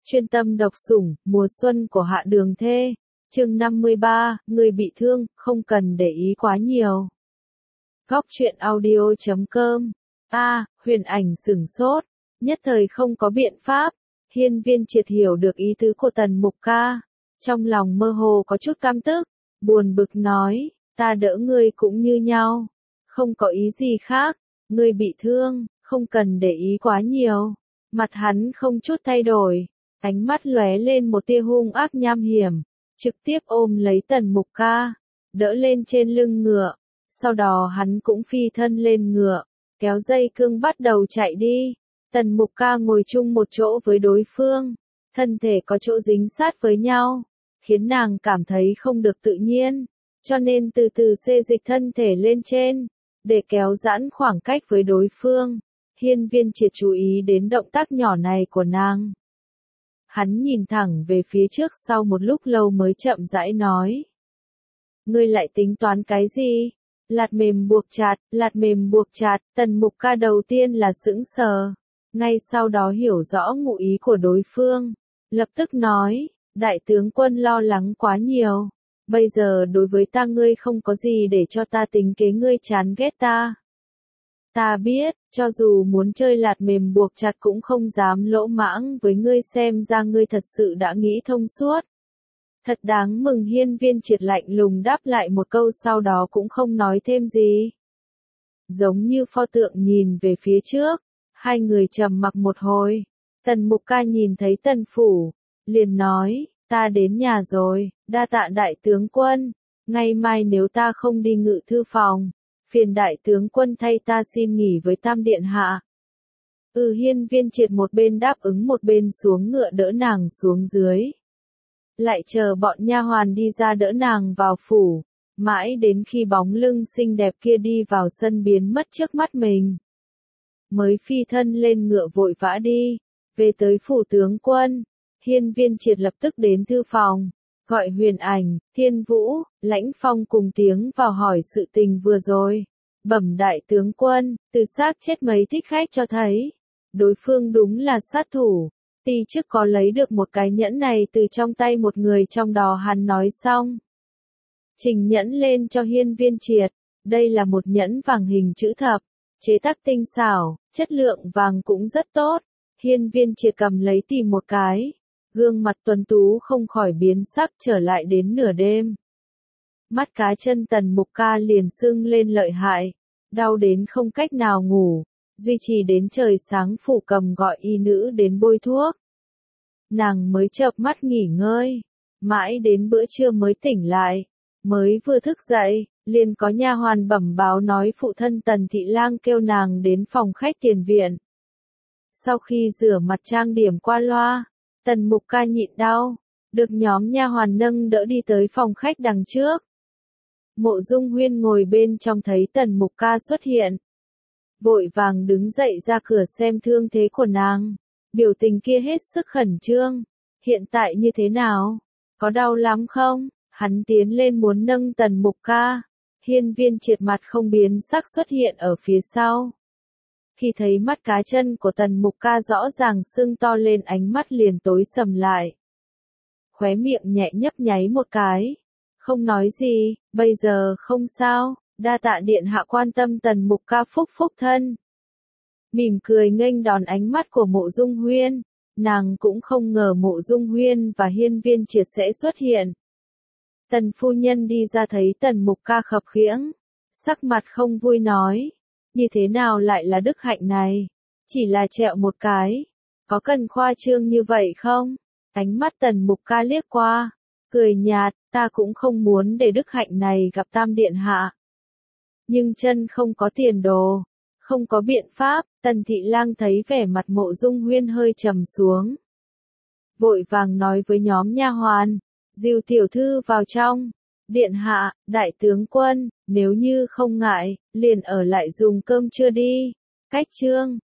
Chuyên tâm đọc sủng, mùa xuân của Hạ Đường Thê. Chương 53, người bị thương, không cần để ý quá nhiều. Góc truyện audio.com. Huyền Ảnh sửng sốt, nhất thời không có biện pháp. Hiên Viên Triệt hiểu được ý tứ của Tần Mục Ca, trong lòng mơ hồ có chút căm tức, buồn bực nói, ta đỡ ngươi cũng như nhau, không có ý gì khác, ngươi bị thương, không cần để ý quá nhiều. Mặt hắn không chút thay đổi, ánh mắt lóe lên một tia hung ác nham hiểm, trực tiếp ôm lấy Tần Mục Ca, đỡ lên trên lưng ngựa, sau đó hắn cũng phi thân lên ngựa, kéo dây cương bắt đầu chạy đi. Tần Mục Ca ngồi chung một chỗ với đối phương, thân thể có chỗ dính sát với nhau, khiến nàng cảm thấy không được tự nhiên, cho nên từ từ xê dịch thân thể lên trên, để kéo giãn khoảng cách với đối phương. Hiên Viên Triệt chú ý đến động tác nhỏ này của nàng. Hắn nhìn thẳng về phía trước sau một lúc lâu mới chậm rãi nói. Ngươi lại tính toán cái gì? Lạt mềm buộc chặt, Tần Mục Ca đầu tiên là sững sờ, ngay sau đó hiểu rõ ngụ ý của đối phương, lập tức nói, đại tướng quân lo lắng quá nhiều, bây giờ đối với ta ngươi không có gì để cho ta tính kế, ngươi chán ghét ta. Ta biết, cho dù muốn chơi lạt mềm buộc chặt cũng không dám lỗ mãng với ngươi, xem ra ngươi thật sự đã nghĩ thông suốt. Thật đáng mừng. Hiên Viên Triệt lạnh lùng đáp lại một câu, sau đó cũng không nói thêm gì. Giống như pho tượng nhìn về phía trước, hai người trầm mặc một hồi. Tần Mục Ca nhìn thấy Tần Phủ, liền nói, ta đến nhà rồi, đa tạ đại tướng quân, ngày mai nếu ta không đi ngự thư phòng, phiền đại tướng quân thay ta xin nghỉ với Tam Điện Hạ. Hiên Viên Triệt một bên đáp ứng một bên xuống ngựa đỡ nàng xuống dưới. Lại chờ bọn nha hoàn đi ra đỡ nàng vào phủ, mãi đến khi bóng lưng xinh đẹp kia đi vào sân biến mất trước mắt mình, mới phi thân lên ngựa vội vã đi, về tới phủ tướng quân. Hiên Viên Triệt lập tức đến thư phòng, gọi Huyền Ảnh, Thiên Vũ, Lãnh Phong cùng tiếng vào hỏi sự tình vừa rồi. Bẩm đại tướng quân, từ xác chết mấy thích khách cho thấy, đối phương đúng là sát thủ. Ti trước có lấy được một cái nhẫn này từ trong tay một người trong đó. Hắn nói xong, trình nhẫn lên cho Hiên Viên Triệt. Đây là một nhẫn vàng hình chữ thập, chế tác tinh xảo, chất lượng vàng cũng rất tốt. Hiên Viên Triệt cầm lấy tìm một cái, gương mặt tuấn tú không khỏi biến sắc. Trở lại đến nửa đêm, mắt cá chân Tần Mục Ca liền sưng lên lợi hại, đau đến không cách nào ngủ, duy trì đến trời sáng. Phủ Cầm gọi y nữ đến bôi thuốc, nàng mới chợp mắt nghỉ ngơi, mãi đến bữa trưa mới tỉnh lại. Mới vừa thức dậy, liền có nha hoàn bẩm báo nói phụ thân Tần Thị Lang kêu nàng đến phòng khách tiền viện. Sau khi rửa mặt trang điểm qua loa, Tần Mục Ca nhịn đau, được nhóm nha hoàn nâng đỡ đi tới phòng khách đằng trước. Mộ Dung Huyên ngồi bên trong thấy Tần Mục Ca xuất hiện, vội vàng đứng dậy ra cửa xem thương thế của nàng, biểu tình kia hết sức khẩn trương. Hiện tại như thế nào? Có đau lắm không? Hắn tiến lên muốn nâng Tần Mục Ca. Hiên Viên Triệt mặt không biến sắc xuất hiện ở phía sau. Khi thấy mắt cá chân của Tần Mục Ca rõ ràng sưng to lên, ánh mắt liền tối sầm lại. Khóe miệng nhẹ nhấp nháy một cái, không nói gì. Bây giờ không sao, đa tạ điện hạ quan tâm. Tần Mục Ca phúc thân, mỉm cười nghênh đón ánh mắt của Mộ Dung Huyên. Nàng cũng không ngờ Mộ Dung Huyên và Hiên Viên Triệt sẽ xuất hiện. Tần phu nhân đi ra thấy Tần Mục Ca khập khiễng, sắc mặt không vui nói, như thế nào lại là đức hạnh này? Chỉ là trẹo một cái, có cần khoa trương như vậy không? Ánh mắt Tần Mục Ca liếc qua, cười nhạt, ta cũng không muốn để đức hạnh này gặp Tam Điện Hạ. Nhưng chân không có tiền đồ, không có biện pháp. Tần Thị Lang thấy vẻ mặt Mộ Dung Huyên hơi trầm xuống, vội vàng nói với nhóm nha hoàn, dìu tiểu thư vào trong. Điện hạ, đại tướng quân, nếu như không ngại, liền ở lại dùng cơm trưa đi. Cách chương